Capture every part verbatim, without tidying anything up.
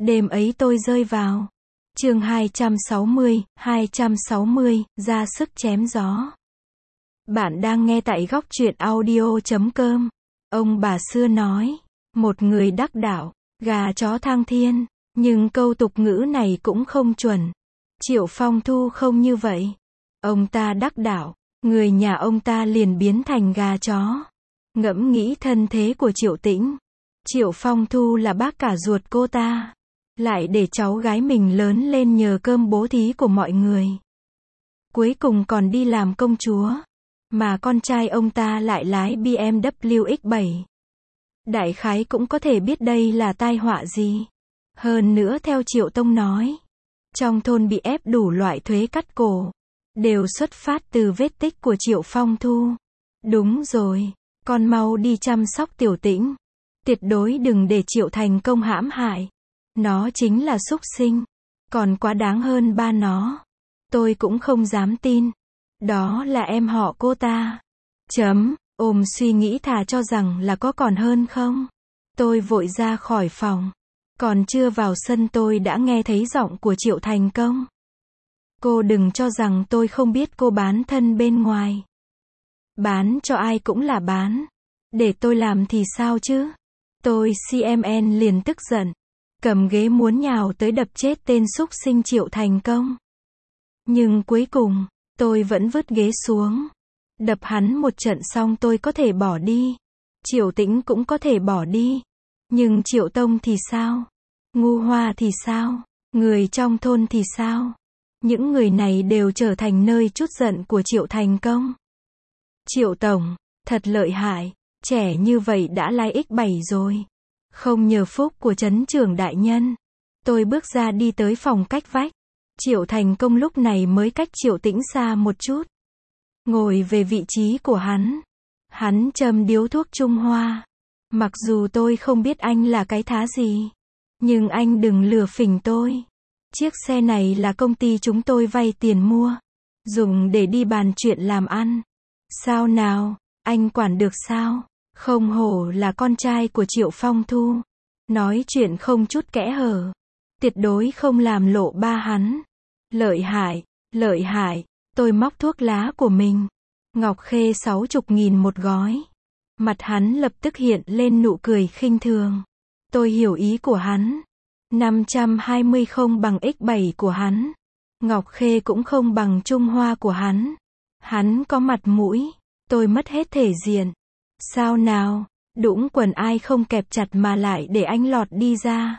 Đêm ấy tôi rơi vào. Chương hai trăm sáu mươi, hai trăm sáu mươi, ra sức chém gió. Bạn đang nghe tại góc truyện audio chấm com. Ông bà xưa nói, một người đắc đạo, gà chó thăng thiên, nhưng câu tục ngữ này cũng không chuẩn. Triệu Phong Thu không như vậy. Ông ta đắc đạo, người nhà ông ta liền biến thành gà chó. Ngẫm nghĩ thân thế của Triệu Tĩnh. Triệu Phong Thu là bác cả ruột cô ta, lại để cháu gái mình lớn lên nhờ cơm bố thí của mọi người. Cuối cùng còn đi làm công chúa, mà con trai ông ta lại lái B M W X bảy. Đại khái cũng có thể biết đây là tai họa gì. Hơn nữa theo Triệu Tông nói, trong thôn bị ép đủ loại thuế cắt cổ, đều xuất phát từ vết tích của Triệu Phong Thu. Đúng rồi, con mau đi chăm sóc Tiểu Tĩnh. Tuyệt đối đừng để Triệu Thành Công hãm hại. Nó chính là súc sinh, còn quá đáng hơn ba nó. Tôi cũng không dám tin. Đó là em họ cô ta. Chấm, ôm suy nghĩ thà cho rằng là có còn hơn không. Tôi vội ra khỏi phòng. Còn chưa vào sân tôi đã nghe thấy giọng của Triệu Thành Công. Cô đừng cho rằng tôi không biết cô bán thân bên ngoài. Bán cho ai cũng là bán. Để tôi làm thì sao chứ? Tôi C M N liền tức giận. Cầm ghế muốn nhào tới đập chết tên súc sinh Triệu Thành Công. Nhưng cuối cùng, tôi vẫn vứt ghế xuống. Đập hắn một trận xong tôi có thể bỏ đi. Triệu Tĩnh cũng có thể bỏ đi. Nhưng Triệu Tông thì sao? Ngu Hoa thì sao? Người trong thôn thì sao? Những người này đều trở thành nơi trút giận của Triệu Thành Công. Triệu Tổng, thật lợi hại. Trẻ như vậy đã lái X bảy rồi. Không nhờ phúc của trấn trưởng đại nhân. Tôi bước ra đi tới phòng cách vách. Triệu Thành Công lúc này mới cách Triệu Tĩnh xa một chút. Ngồi về vị trí của hắn. Hắn châm điếu thuốc Trung Hoa. Mặc dù tôi không biết anh là cái thá gì. Nhưng anh đừng lừa phỉnh tôi. Chiếc xe này là công ty chúng tôi vay tiền mua. Dùng để đi bàn chuyện làm ăn. Sao nào, anh quản được sao? Không hổ là con trai của Triệu Phong Thu. Nói chuyện không chút kẽ hở. Tuyệt đối không làm lộ ba hắn. Lợi hại, lợi hại. Tôi móc thuốc lá của mình. Ngọc Khê sáu chục nghìn một gói. Mặt hắn lập tức hiện lên nụ cười khinh thường. Tôi hiểu ý của hắn. năm trăm hai mươi không bằng X bảy của hắn. Ngọc Khê cũng không bằng Trung Hoa của hắn. Hắn có mặt mũi. Tôi mất hết thể diện. Sao nào, đũng quần ai không kẹp chặt mà lại để anh lọt đi ra.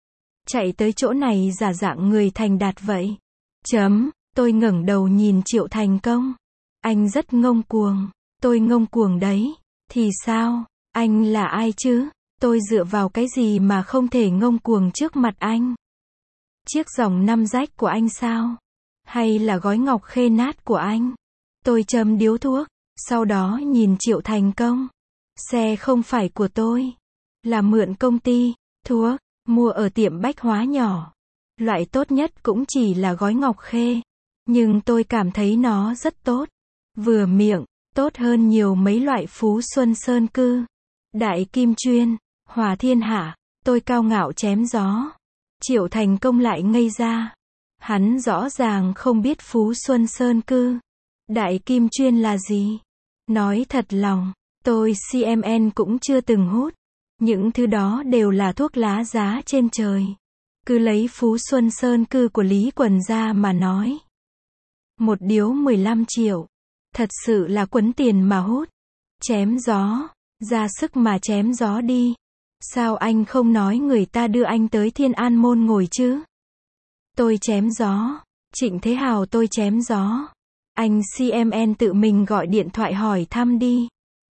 Chạy tới chỗ này giả dạng người thành đạt vậy. Chấm, tôi ngẩng đầu nhìn Triệu Thành Công. Anh rất ngông cuồng. Tôi ngông cuồng đấy. Thì sao, anh là ai chứ? Tôi dựa vào cái gì mà không thể ngông cuồng trước mặt anh? Chiếc dòng năm rách của anh sao? Hay là gói ngọc khê nát của anh? Tôi châm điếu thuốc. Sau đó nhìn Triệu Thành Công. Xe không phải của tôi. Là mượn công ty, thuốc, mua ở tiệm bách hóa nhỏ. Loại tốt nhất cũng chỉ là gói ngọc khê. Nhưng tôi cảm thấy nó rất tốt. Vừa miệng, tốt hơn nhiều mấy loại Phú Xuân Sơn Cư. Đại Kim Chuyên, Hòa Thiên Hạ. Tôi cao ngạo chém gió. Triệu Thành Công lại ngây ra. Hắn rõ ràng không biết Phú Xuân Sơn Cư. Đại Kim Chuyên là gì? Nói thật lòng, tôi C M N cũng chưa từng hút. Những thứ đó đều là thuốc lá giá trên trời. Cứ lấy Phú Xuân Sơn Cư của Lý Quần ra mà nói. Một điếu mười lăm triệu. Thật sự là quấn tiền mà hút. Chém gió. Ra sức mà chém gió đi. Sao anh không nói người ta đưa anh tới Thiên An Môn ngồi chứ? Tôi chém gió. Trịnh Thế Hào tôi chém gió. Anh C M N tự mình gọi điện thoại hỏi thăm đi.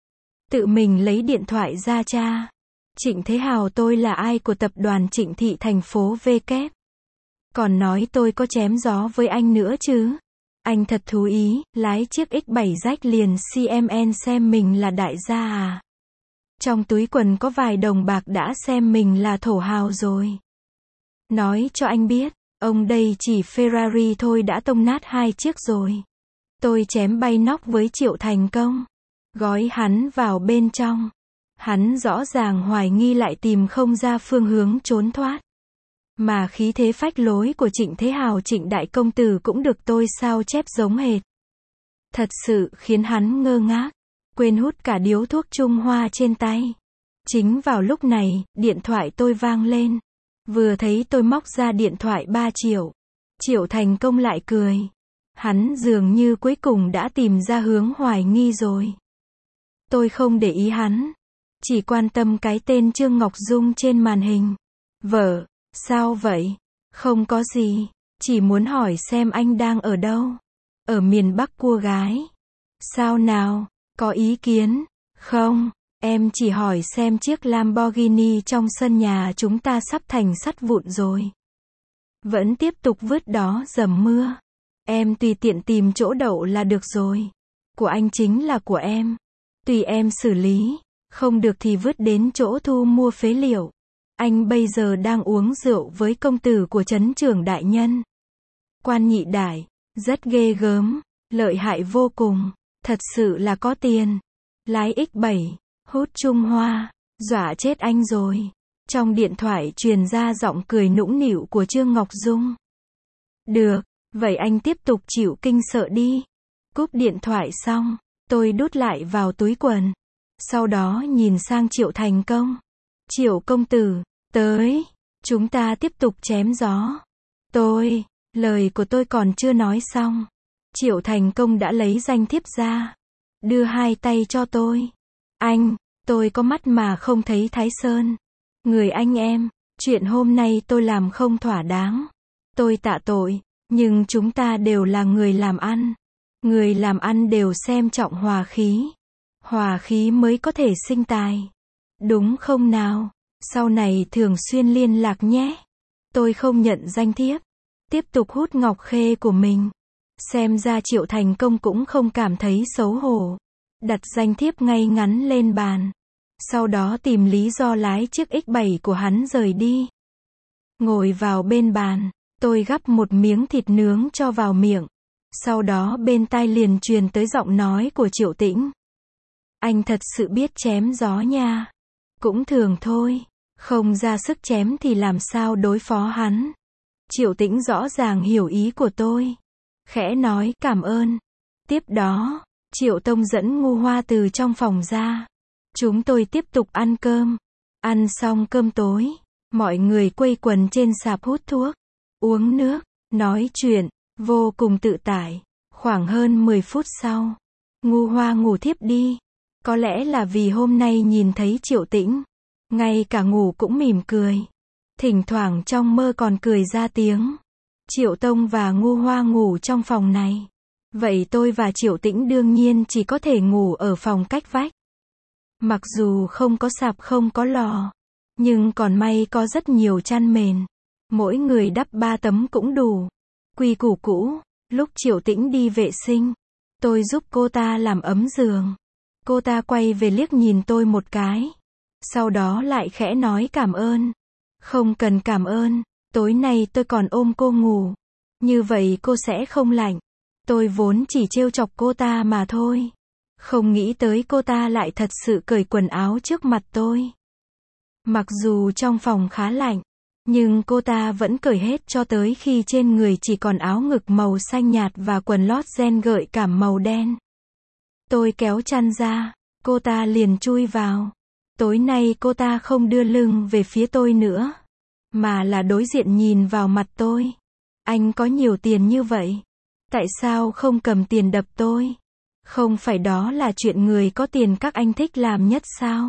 Tự mình lấy điện thoại ra tra. Trịnh Thế Hào tôi là ai của tập đoàn Trịnh Thị thành phố V kép. Còn nói tôi có chém gió với anh nữa chứ. Anh thật thú ý, lái chiếc X bảy rách liền C M N xem mình là đại gia à. Trong túi quần có vài đồng bạc đã xem mình là thổ hào rồi. Nói cho anh biết, ông đây chỉ Ferrari thôi đã tông nát hai chiếc rồi. Tôi chém bay nóc với Triệu Thành Công. Gói hắn vào bên trong. Hắn rõ ràng hoài nghi lại tìm không ra phương hướng trốn thoát. Mà khí thế phách lối của Trịnh Thế Hào Trịnh đại công tử cũng được tôi sao chép giống hệt. Thật sự khiến hắn ngơ ngác, quên hút cả điếu thuốc Trung Hoa trên tay. Chính vào lúc này, điện thoại tôi vang lên. Vừa thấy tôi móc ra điện thoại ba triệu. Triệu Thành Công lại cười. Hắn dường như cuối cùng đã tìm ra hướng hoài nghi rồi. Tôi không để ý hắn, chỉ quan tâm cái tên Trương Ngọc Dung trên màn hình. Vợ, sao vậy? Không có gì, chỉ muốn hỏi xem anh đang ở đâu. Ở miền Bắc cua gái. Sao nào, có ý kiến? Không, em chỉ hỏi xem chiếc Lamborghini trong sân nhà chúng ta sắp thành sắt vụn rồi. Vẫn tiếp tục vứt đó dầm mưa. Em tùy tiện tìm chỗ đậu là được rồi. Của anh chính là của em. Tùy em xử lý. Không được thì vứt đến chỗ thu mua phế liệu. Anh bây giờ đang uống rượu với công tử của trấn trưởng đại nhân. Quan nhị đại. Rất ghê gớm. Lợi hại vô cùng. Thật sự là có tiền. Lái ích bảy. Hút Trung Hoa. Dọa chết anh rồi. Trong điện thoại truyền ra giọng cười nũng nịu của Trương Ngọc Dung. Được. Vậy anh tiếp tục chịu kinh sợ đi. Cúp điện thoại xong, tôi đút lại vào túi quần. Sau đó nhìn sang Triệu Thành Công. Triệu công tử, tới. Chúng ta tiếp tục chém gió. Tôi, lời của tôi còn chưa nói xong. Triệu Thành Công đã lấy danh thiếp ra. Đưa hai tay cho tôi. Anh, tôi có mắt mà không thấy Thái Sơn. Người anh em, chuyện hôm nay tôi làm không thỏa đáng. Tôi tạ tội. Nhưng chúng ta đều là người làm ăn. Người làm ăn đều xem trọng hòa khí. Hòa khí mới có thể sinh tài. Đúng không nào? Sau này thường xuyên liên lạc nhé. Tôi không nhận danh thiếp. Tiếp tục hút ngọc khê của mình. Xem ra Triệu Thành Công cũng không cảm thấy xấu hổ. Đặt danh thiếp ngay ngắn lên bàn. Sau đó tìm lý do lái chiếc ích bảy của hắn rời đi. Ngồi vào bên bàn. Tôi gắp một miếng thịt nướng cho vào miệng. Sau đó bên tai liền truyền tới giọng nói của Triệu Tĩnh. Anh thật sự biết chém gió nha. Cũng thường thôi. Không ra sức chém thì làm sao đối phó hắn. Triệu Tĩnh rõ ràng hiểu ý của tôi. Khẽ nói cảm ơn. Tiếp đó, Triệu Tông dẫn Ngu Hoa từ trong phòng ra. Chúng tôi tiếp tục ăn cơm. Ăn xong cơm tối, mọi người quây quần trên sạp hút thuốc. Uống nước, nói chuyện, vô cùng tự tại. Khoảng hơn mười phút sau, Ngu Hoa ngủ thiếp đi. Có lẽ là vì hôm nay nhìn thấy Triệu Tĩnh, ngay cả ngủ cũng mỉm cười. Thỉnh thoảng trong mơ còn cười ra tiếng. Triệu Tông và Ngu Hoa ngủ trong phòng này. Vậy tôi và Triệu Tĩnh đương nhiên chỉ có thể ngủ ở phòng cách vách. Mặc dù không có sạp không có lò, nhưng còn may có rất nhiều chăn mền. Mỗi người đắp ba tấm cũng đủ. Quy củ cũ, lúc Triệu Tĩnh đi vệ sinh, tôi giúp cô ta làm ấm giường. Cô ta quay về liếc nhìn tôi một cái. Sau đó lại khẽ nói cảm ơn. Không cần cảm ơn, tối nay tôi còn ôm cô ngủ. Như vậy cô sẽ không lạnh. Tôi vốn chỉ trêu chọc cô ta mà thôi. Không nghĩ tới cô ta lại thật sự cởi quần áo trước mặt tôi. Mặc dù trong phòng khá lạnh, nhưng cô ta vẫn cởi hết cho tới khi trên người chỉ còn áo ngực màu xanh nhạt và quần lót ren gợi cảm màu đen. Tôi kéo chăn ra, cô ta liền chui vào. Tối nay cô ta không đưa lưng về phía tôi nữa, mà là đối diện nhìn vào mặt tôi. Anh có nhiều tiền như vậy, tại sao không cầm tiền đập tôi? Không phải đó là chuyện người có tiền các anh thích làm nhất sao?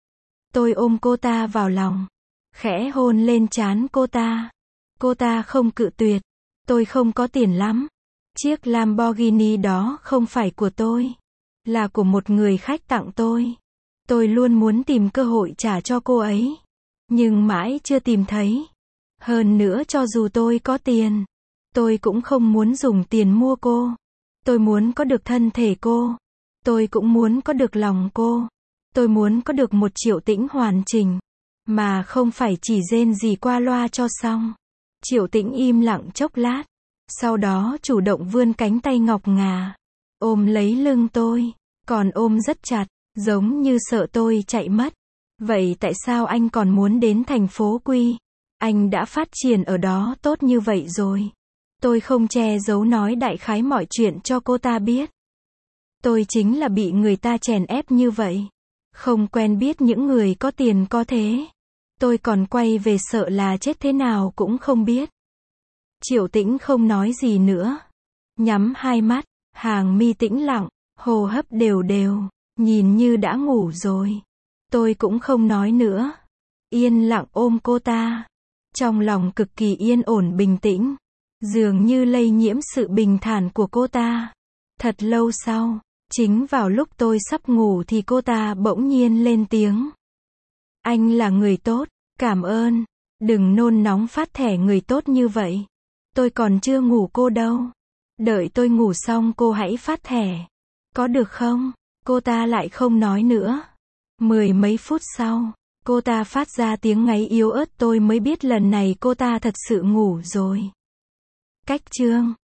Tôi ôm cô ta vào lòng, khẽ hôn lên trán cô ta. Cô ta không cự tuyệt. Tôi không có tiền lắm. Chiếc Lamborghini đó không phải của tôi, là của một người khách tặng tôi. Tôi luôn muốn tìm cơ hội trả cho cô ấy, nhưng mãi chưa tìm thấy. Hơn nữa cho dù tôi có tiền, tôi cũng không muốn dùng tiền mua cô. Tôi muốn có được thân thể cô. Tôi cũng muốn có được lòng cô. Tôi muốn có được một Triệu Tĩnh hoàn chỉnh, mà không phải chỉ rên rỉ qua loa cho xong. Triệu Tĩnh im lặng chốc lát, sau đó chủ động vươn cánh tay ngọc ngà, ôm lấy lưng tôi, còn ôm rất chặt, giống như sợ tôi chạy mất. Vậy tại sao anh còn muốn đến thành phố Quy? Anh đã phát triển ở đó tốt như vậy rồi. Tôi không che giấu nói đại khái mọi chuyện cho cô ta biết. Tôi chính là bị người ta chèn ép như vậy. Không quen biết những người có tiền có thế. Tôi còn quay về sợ là chết thế nào cũng không biết. Triệu Tĩnh không nói gì nữa. Nhắm hai mắt, hàng mi tĩnh lặng, hô hấp đều đều, nhìn như đã ngủ rồi. Tôi cũng không nói nữa. Yên lặng ôm cô ta. Trong lòng cực kỳ yên ổn bình tĩnh. Dường như lây nhiễm sự bình thản của cô ta. Thật lâu sau, chính vào lúc tôi sắp ngủ thì cô ta bỗng nhiên lên tiếng. Anh là người tốt, cảm ơn. Đừng nôn nóng phát thẻ người tốt như vậy. Tôi còn chưa ngủ cô đâu. Đợi tôi ngủ xong cô hãy phát thẻ. Có được không? Cô ta lại không nói nữa. Mười mấy phút sau, cô ta phát ra tiếng ngáy yếu ớt, tôi mới biết lần này cô ta thật sự ngủ rồi. Cách chương